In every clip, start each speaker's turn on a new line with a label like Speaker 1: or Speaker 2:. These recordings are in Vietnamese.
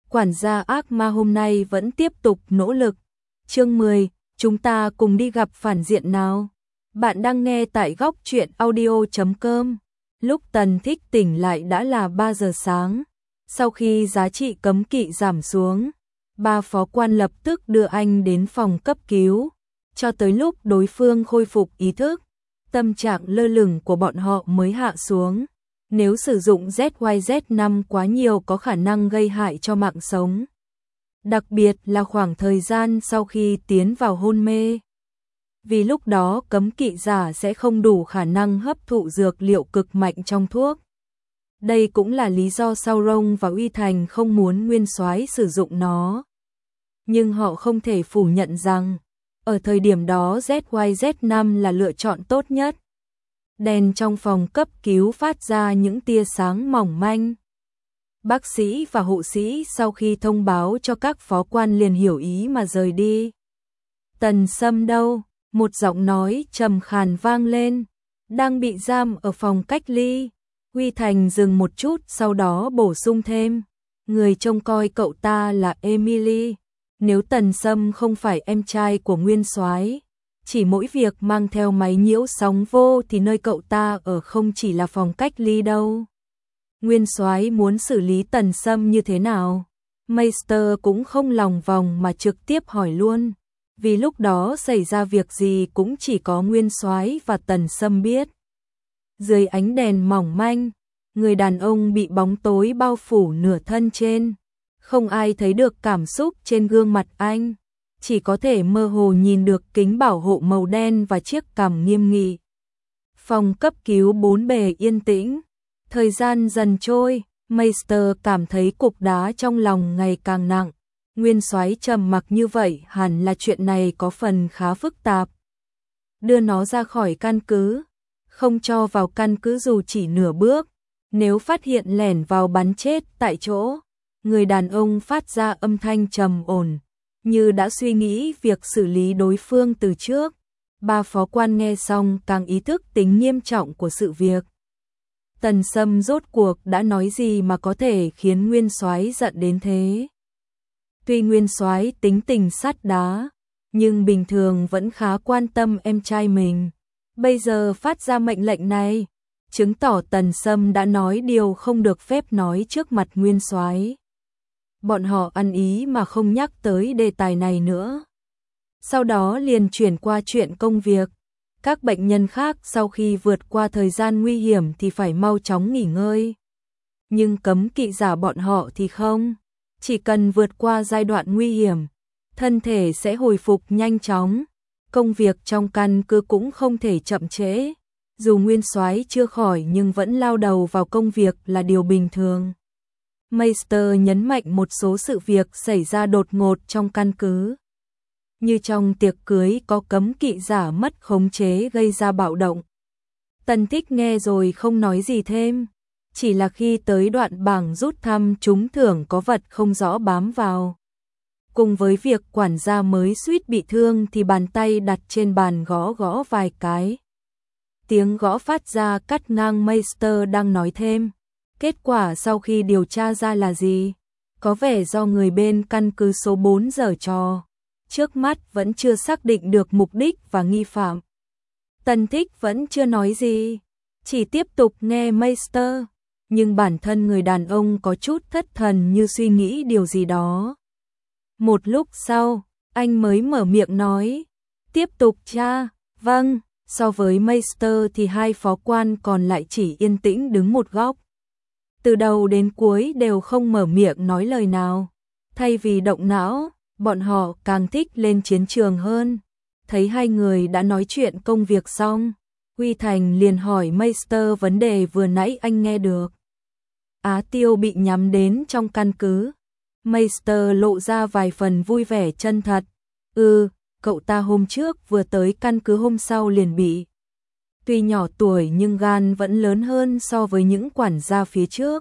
Speaker 1: Quản gia ác ma hôm nay vẫn tiếp tục nỗ lực. Chương 10, chúng ta cùng đi gặp phản diện nào. Bạn đang nghe tại góc truyện audio.com. Lúc Tần Thích tỉnh lại đã là 3 giờ sáng. Sau khi giá trị cấm kỵ giảm xuống, 3 phó quan lập tức đưa anh đến phòng cấp cứu. Cho tới lúc đối phương khôi phục ý thức, tâm trạng lơ lửng của bọn họ mới hạ xuống. Nếu sử dụng ZYZ5 quá nhiều có khả năng gây hại cho mạng sống. Đặc biệt là khoảng thời gian sau khi tiến vào hôn mê. Vì lúc đó cấm kỵ giả sẽ không đủ khả năng hấp thụ dược liệu cực mạnh trong thuốc. Đây cũng là lý do Sauron và Uy Thành không muốn Nguyên Soái sử dụng nó. Nhưng họ không thể phủ nhận rằng, ở thời điểm đó ZYZ5 là lựa chọn tốt nhất. Đèn trong phòng cấp cứu phát ra những tia sáng mỏng manh. Bác sĩ và hộ sĩ sau khi thông báo cho các phó quan liền hiểu ý mà rời đi. Tần Sâm đâu? Một giọng nói trầm khàn vang lên. Đang bị giam ở phòng cách ly. Uy Thành dừng một chút sau đó bổ sung thêm. Người trông coi cậu ta là Emily. Nếu Tần Sâm không phải em trai của Nguyên Soái, chỉ mỗi việc mang theo máy nhiễu sóng vô thì nơi cậu ta ở không chỉ là phòng cách ly đâu. Nguyên Soái muốn xử lý Tần Sâm như thế nào? Meister cũng không lòng vòng mà trực tiếp hỏi luôn. Vì lúc đó xảy ra việc gì cũng chỉ có Nguyên Soái và Tần Sâm biết. Dưới ánh đèn mỏng manh, người đàn ông bị bóng tối bao phủ nửa thân trên. Không ai thấy được cảm xúc trên gương mặt anh. Chỉ có thể mơ hồ nhìn được kính bảo hộ màu đen và chiếc cằm nghiêm nghị. Phòng cấp cứu bốn bề yên tĩnh. Thời gian dần trôi, Meister cảm thấy cục đá trong lòng ngày càng nặng. Nguyên Soái trầm mặc như vậy hẳn là chuyện này có phần khá phức tạp. Đưa nó ra khỏi căn cứ, không cho vào căn cứ dù chỉ nửa bước. Nếu phát hiện lẻn vào bắn chết tại chỗ. Người đàn ông phát ra âm thanh trầm ổn, như đã suy nghĩ việc xử lý đối phương từ trước. 3 phó quan nghe xong càng ý thức tính nghiêm trọng của sự việc. Tần Sâm rốt cuộc đã nói gì mà có thể khiến Nguyên Soái giận đến thế? Tuy Nguyên Soái tính tình sắt đá, nhưng bình thường vẫn khá quan tâm em trai mình. Bây giờ phát ra mệnh lệnh này, chứng tỏ Tần Sâm đã nói điều không được phép nói trước mặt Nguyên Soái. Bọn họ ăn ý mà không nhắc tới đề tài này nữa. Sau đó liền chuyển qua chuyện công việc. Các bệnh nhân khác sau khi vượt qua thời gian nguy hiểm thì phải mau chóng nghỉ ngơi. Nhưng cấm kỵ giả bọn họ thì không. Chỉ cần vượt qua giai đoạn nguy hiểm, thân thể sẽ hồi phục nhanh chóng. Công việc trong căn cứ cũng không thể chậm trễ. Dù Nguyên Soái chưa khỏi nhưng vẫn lao đầu vào công việc là điều bình thường. Meister nhấn mạnh một số sự việc xảy ra đột ngột trong căn cứ. Như trong tiệc cưới có cấm kỵ giả mất khống chế gây ra bạo động. Tần Thích nghe rồi không nói gì thêm. Chỉ là khi tới đoạn bảng rút thăm trúng thưởng có vật không rõ bám vào. Cùng với việc quản gia mới suýt bị thương thì bàn tay đặt trên bàn gõ gõ vài cái. Tiếng gõ phát ra cắt ngang Meister đang nói thêm. Kết quả sau khi điều tra ra là gì? Có vẻ do người bên căn cứ số 4 giở trò. Trước mắt vẫn chưa xác định được mục đích và nghi phạm. Tần Thích vẫn chưa nói gì, chỉ tiếp tục nghe Meister. Nhưng bản thân người đàn ông có chút thất thần như suy nghĩ điều gì đó. Một lúc sau, anh mới mở miệng nói. Tiếp tục tra, vâng. So với Meister thì 2 phó quan còn lại chỉ yên tĩnh đứng một góc. Từ đầu đến cuối đều không mở miệng nói lời nào. Thay vì động não, bọn họ càng thích lên chiến trường hơn. Thấy 2 người đã nói chuyện công việc xong, Uy Thành liền hỏi Meister vấn đề vừa nãy anh nghe được. Á Tiêu bị nhắm đến trong căn cứ. Meister lộ ra vài phần vui vẻ chân thật. Cậu ta hôm trước vừa tới căn cứ hôm sau liền bị. Tuy nhỏ tuổi nhưng gan vẫn lớn hơn so với những quản gia phía trước.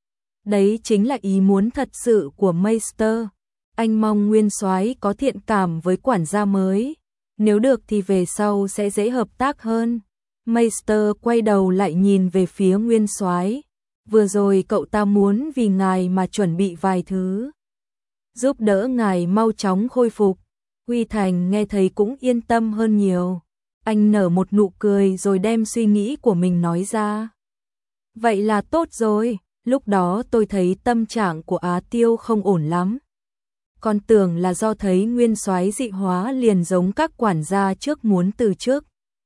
Speaker 1: Đấy chính là ý muốn thật sự của Meister. Anh mong Nguyên Soái có thiện cảm với quản gia mới. Nếu được thì về sau sẽ dễ hợp tác hơn. Meister quay đầu lại nhìn về phía Nguyên Soái. Vừa rồi cậu ta muốn vì ngài mà chuẩn bị vài thứ. giúp đỡ ngài mau chóng khôi phục. Huy Thành nghe thấy cũng yên tâm hơn nhiều. Anh nở một nụ cười rồi đem suy nghĩ của mình nói ra. Vậy là tốt rồi, lúc đó tôi thấy tâm trạng của Á Tiêu không ổn lắm. Còn tưởng là do thấy nguyên soái dị hóa liền giống các quản gia trước muốn từ chức.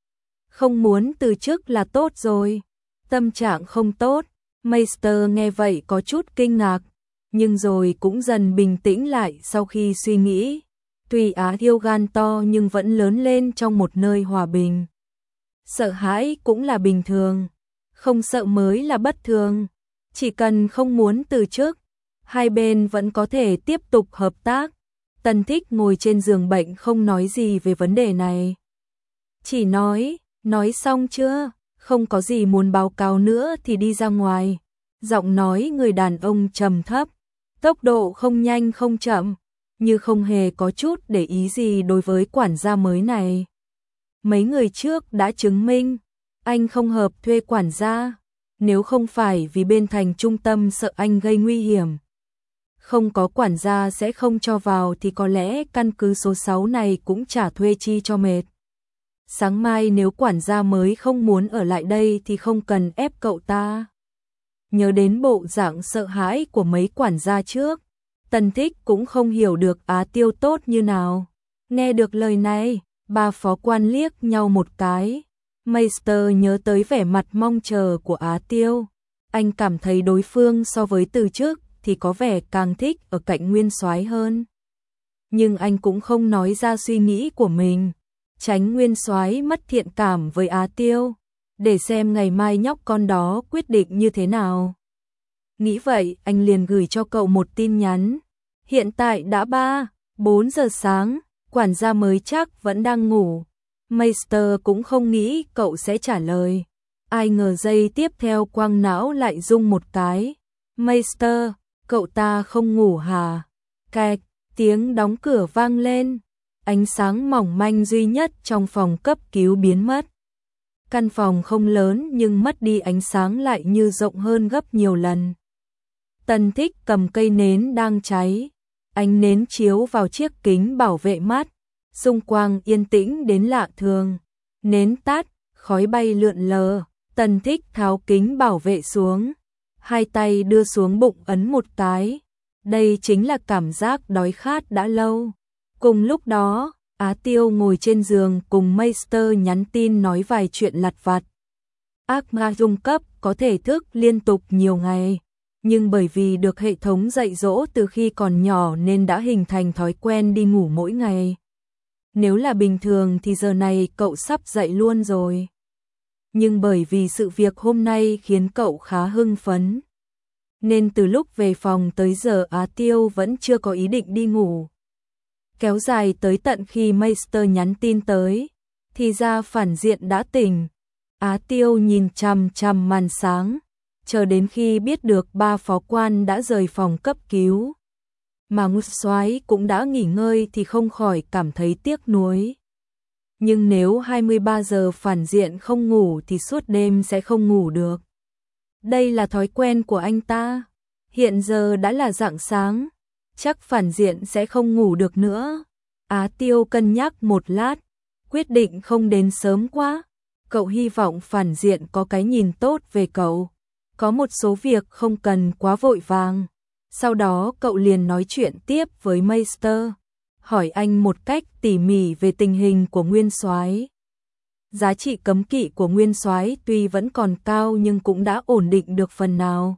Speaker 1: Không muốn từ chức là tốt rồi. Tâm trạng không tốt, Meister nghe vậy có chút kinh ngạc, nhưng rồi cũng dần bình tĩnh lại sau khi suy nghĩ. Tuy Á Tiêu gan to nhưng vẫn lớn lên trong một nơi hòa bình. Sợ hãi cũng là bình thường, không sợ mới là bất thường. Chỉ cần không muốn từ chức, hai bên vẫn có thể tiếp tục hợp tác. Tần Thích ngồi trên giường bệnh không nói gì về vấn đề này. Chỉ nói xong chưa, không có gì muốn báo cáo nữa thì đi ra ngoài. Giọng nói người đàn ông trầm thấp, tốc độ không nhanh không chậm, như không hề có chút để ý gì đối với quản gia mới này. Mấy người trước đã chứng minh, anh không hợp thuê quản gia, nếu không phải vì bên thành trung tâm sợ anh gây nguy hiểm. Không có quản gia sẽ không cho vào thì có lẽ căn cứ số 6 này cũng chả thuê chi cho mệt. Sáng mai nếu quản gia mới không muốn ở lại đây thì không cần ép cậu ta. Nhớ đến bộ dạng sợ hãi của mấy quản gia trước, Tần Thích cũng không hiểu được Á Tiêu tốt như nào. Nghe được lời này, ba phó quan liếc nhau một cái. Meister nhớ tới vẻ mặt mong chờ của Á Tiêu. Anh cảm thấy đối phương so với từ trước thì có vẻ càng thích ở cạnh nguyên soái hơn. Nhưng anh cũng không nói ra suy nghĩ của mình, tránh nguyên soái mất thiện cảm với Á Tiêu, để xem ngày mai nhóc con đó quyết định như thế nào. Nghĩ vậy, anh liền gửi cho cậu một tin nhắn. Hiện tại đã 3-4 giờ sáng, quản gia mới chắc vẫn đang ngủ. Meister cũng không nghĩ cậu sẽ trả lời. Ai ngờ giây tiếp theo quang não lại rung một cái. Meister, cậu ta không ngủ hả? Cạch, tiếng đóng cửa vang lên. Ánh sáng mỏng manh duy nhất trong phòng cấp cứu biến mất. Căn phòng không lớn nhưng mất đi ánh sáng lại như rộng hơn gấp nhiều lần. Tần Thích cầm cây nến đang cháy. Ánh nến chiếu vào chiếc kính bảo vệ mắt. Xung quanh yên tĩnh đến lạ thường. Nến tắt, khói bay lượn lờ. Tần Thích tháo kính bảo vệ xuống. Hai tay đưa xuống bụng ấn một cái. Đây chính là cảm giác đói khát đã lâu. Cùng lúc đó, Á Tiêu ngồi trên giường cùng Meister nhắn tin nói vài chuyện lặt vặt. Ác ma dung cấp có thể thức liên tục nhiều ngày, nhưng bởi vì được hệ thống dạy dỗ từ khi còn nhỏ nên đã hình thành thói quen đi ngủ mỗi ngày. Nếu là bình thường thì giờ này cậu sắp dậy luôn rồi. Nhưng bởi vì sự việc hôm nay khiến cậu khá hưng phấn, nên từ lúc về phòng tới giờ Á Tiêu vẫn chưa có ý định đi ngủ. Kéo dài tới tận khi Meister nhắn tin tới, thì ra phản diện đã tỉnh. Á Tiêu nhìn chằm chằm màn sáng, chờ đến khi biết được ba phó quan đã rời phòng cấp cứu. Mà Ngụt Soái cũng đã nghỉ ngơi thì không khỏi cảm thấy tiếc nuối. Nhưng nếu 23 giờ phản diện không ngủ thì suốt đêm sẽ không ngủ được. Đây là thói quen của anh ta. Hiện giờ đã là rạng sáng, chắc phản diện sẽ không ngủ được nữa. Á Tiêu cân nhắc một lát, quyết định không đến sớm quá. Cậu hy vọng phản diện có cái nhìn tốt về cậu. Có một số việc không cần quá vội vàng. Sau đó cậu liền nói chuyện tiếp với Meister, hỏi anh một cách tỉ mỉ về tình hình của nguyên soái. Giá trị cấm kỵ của nguyên soái tuy vẫn còn cao nhưng cũng đã ổn định được phần nào.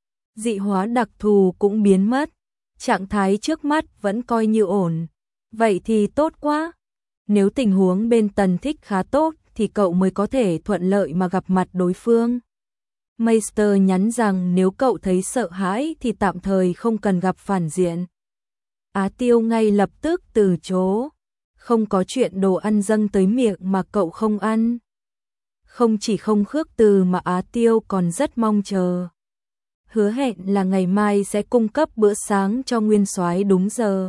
Speaker 1: Dị hóa đặc thù cũng biến mất, trạng thái trước mắt vẫn coi như ổn. Vậy thì tốt quá. Nếu tình huống bên Tần Thích khá tốt thì cậu mới có thể thuận lợi mà gặp mặt đối phương. Meister nhắn rằng nếu cậu thấy sợ hãi thì tạm thời không cần gặp phản diện. Á Tiêu ngay lập tức từ chối. Không có chuyện đồ ăn dâng tới miệng mà cậu không ăn. Không chỉ không khước từ mà Á Tiêu còn rất mong chờ. Hứa hẹn là ngày mai sẽ cung cấp bữa sáng cho nguyên soái đúng giờ.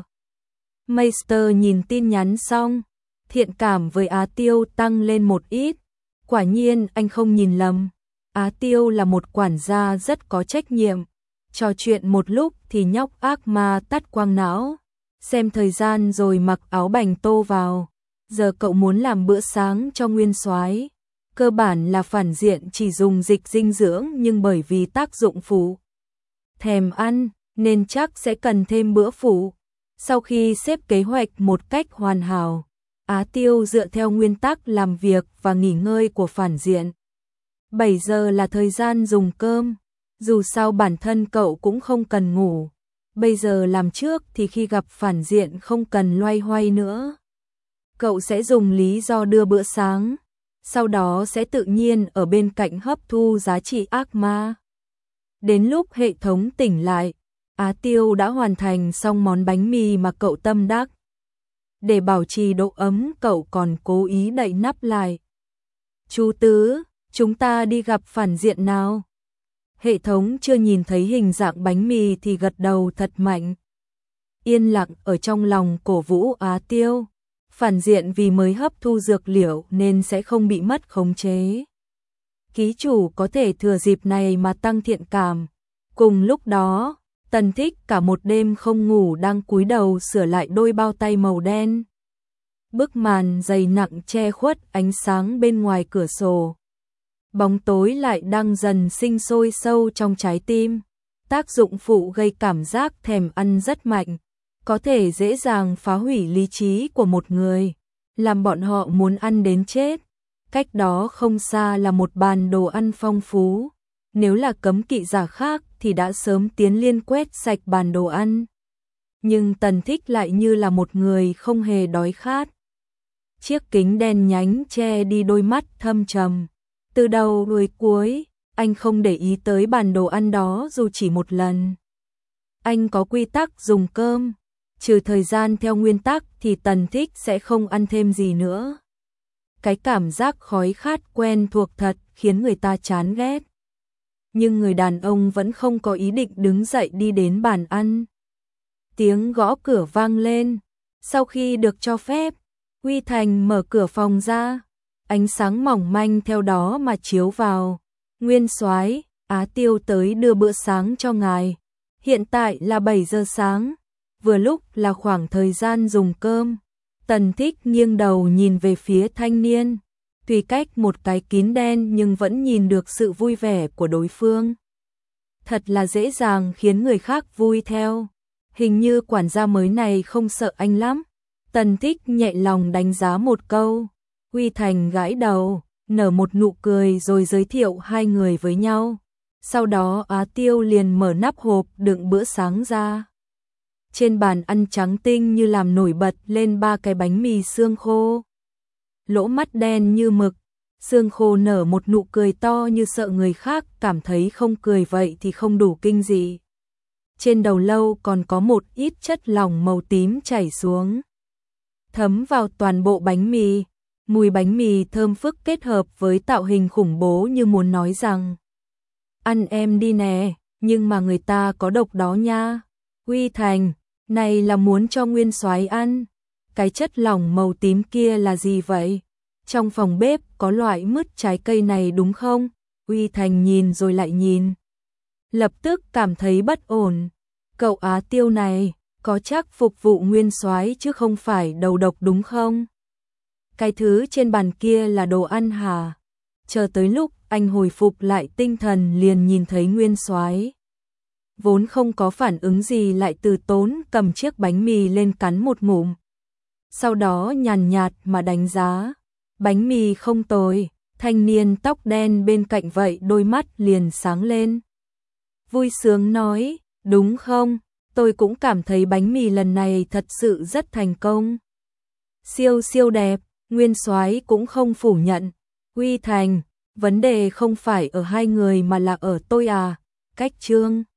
Speaker 1: Meister nhìn tin nhắn xong, thiện cảm với Á Tiêu tăng lên một ít. Quả nhiên anh không nhìn lầm. Á Tiêu là một quản gia rất có trách nhiệm. Trò chuyện một lúc thì nhóc ác ma tắt quang não, xem thời gian rồi mặc áo bành tô vào. Giờ cậu muốn làm bữa sáng cho Nguyên Soái. Cơ bản là phản diện chỉ dùng dịch dinh dưỡng, nhưng bởi vì tác dụng phụ thèm ăn nên chắc sẽ cần thêm bữa phụ. Sau khi xếp kế hoạch một cách hoàn hảo, Á Tiêu dựa theo nguyên tắc làm việc và nghỉ ngơi của phản diện. 7 giờ là thời gian dùng cơm, dù sao bản thân cậu cũng không cần ngủ. Bây giờ làm trước thì khi gặp phản diện không cần loay hoay nữa. Cậu sẽ dùng lý do đưa bữa sáng, sau đó sẽ tự nhiên ở bên cạnh hấp thu giá trị ác ma. Đến lúc hệ thống tỉnh lại, Á Tiêu đã hoàn thành xong món bánh mì mà cậu tâm đắc. Để bảo trì độ ấm, cậu còn cố ý đậy nắp lại. Chú Tứ, chúng ta đi gặp phản diện nào? Hệ thống chưa nhìn thấy hình dạng bánh mì thì gật đầu thật mạnh. Yên lặng ở trong lòng cổ vũ Á Tiêu. Phản diện vì mới hấp thu dược liệu nên sẽ không bị mất khống chế. Ký chủ có thể thừa dịp này mà tăng thiện cảm. Cùng lúc đó, Tần Thích cả một đêm không ngủ đang cúi đầu sửa lại đôi bao tay màu đen. Bức màn dày nặng che khuất ánh sáng bên ngoài cửa sổ. Bóng tối lại đang dần sinh sôi sâu trong trái tim. Tác dụng phụ gây cảm giác thèm ăn rất mạnh, có thể dễ dàng phá hủy lý trí của một người, làm bọn họ muốn ăn đến chết. Cách đó không xa là một bàn đồ ăn phong phú. Nếu là cấm kỵ giả khác thì đã sớm tiến liên quét sạch bàn đồ ăn. Nhưng Tần Thích lại như là một người không hề đói khát. Chiếc kính đen nhánh che đi đôi mắt thâm trầm. Từ đầu đến cuối, anh không để ý tới bàn đồ ăn đó dù chỉ một lần. Anh có quy tắc dùng cơm, trừ thời gian theo nguyên tắc thì Tần Thích sẽ không ăn thêm gì nữa. Cái cảm giác khói khát quen thuộc thật khiến người ta chán ghét. Nhưng người đàn ông vẫn không có ý định đứng dậy đi đến bàn ăn. Tiếng gõ cửa vang lên. Sau khi được cho phép, Huy Thành mở cửa phòng ra. Ánh sáng mỏng manh theo đó mà chiếu vào. Nguyên Soái, Á Tiêu tới đưa bữa sáng cho ngài. Hiện tại là 7 giờ sáng, vừa lúc là khoảng thời gian dùng cơm. Tần Thích nghiêng đầu nhìn về phía thanh niên. Tuy cách một cái kín đen nhưng vẫn nhìn được sự vui vẻ của đối phương. Thật là dễ dàng khiến người khác vui theo. Hình như quản gia mới này không sợ anh lắm. Tần Thích nhẹ lòng đánh giá một câu. Huy Thành gãi đầu, nở một nụ cười rồi giới thiệu hai người với nhau. Sau đó Á Tiêu liền mở nắp hộp đựng bữa sáng ra. Trên bàn ăn trắng tinh như làm nổi bật lên 3 cái bánh mì xương khô. Lỗ mắt đen như mực, xương khô nở một nụ cười to như sợ người khác cảm thấy không cười vậy thì không đủ kinh dị. Trên đầu lâu còn có một ít chất lỏng màu tím chảy xuống, thấm vào toàn bộ bánh mì. Mùi bánh mì thơm phức kết hợp với tạo hình khủng bố như muốn nói rằng ăn em đi nè, nhưng mà người ta có độc đó nha. Huy Thành, này là muốn cho Nguyên Soái ăn. Cái chất lỏng màu tím kia là gì vậy? Trong phòng bếp có loại mứt trái cây này đúng không? Huy Thành nhìn rồi lại nhìn. Lập tức cảm thấy bất ổn. Cậu Á Tiêu này, có chắc phục vụ Nguyên Soái chứ không phải đầu độc đúng không? Cái thứ trên bàn kia là đồ ăn hả? Chờ tới lúc anh hồi phục lại tinh thần liền nhìn thấy Nguyên Soái. Vốn không có phản ứng gì lại từ tốn cầm chiếc bánh mì lên cắn một ngụm. Sau đó nhàn nhạt mà đánh giá. Bánh mì không tồi, thanh niên tóc đen bên cạnh vậy đôi mắt liền sáng lên. Vui sướng nói, đúng không? Tôi cũng cảm thấy bánh mì lần này thật sự rất thành công. Siêu siêu đẹp, Nguyên Soái cũng không phủ nhận. Huy Thành, vấn đề không phải ở hai người mà là ở tôi à. Cách Trương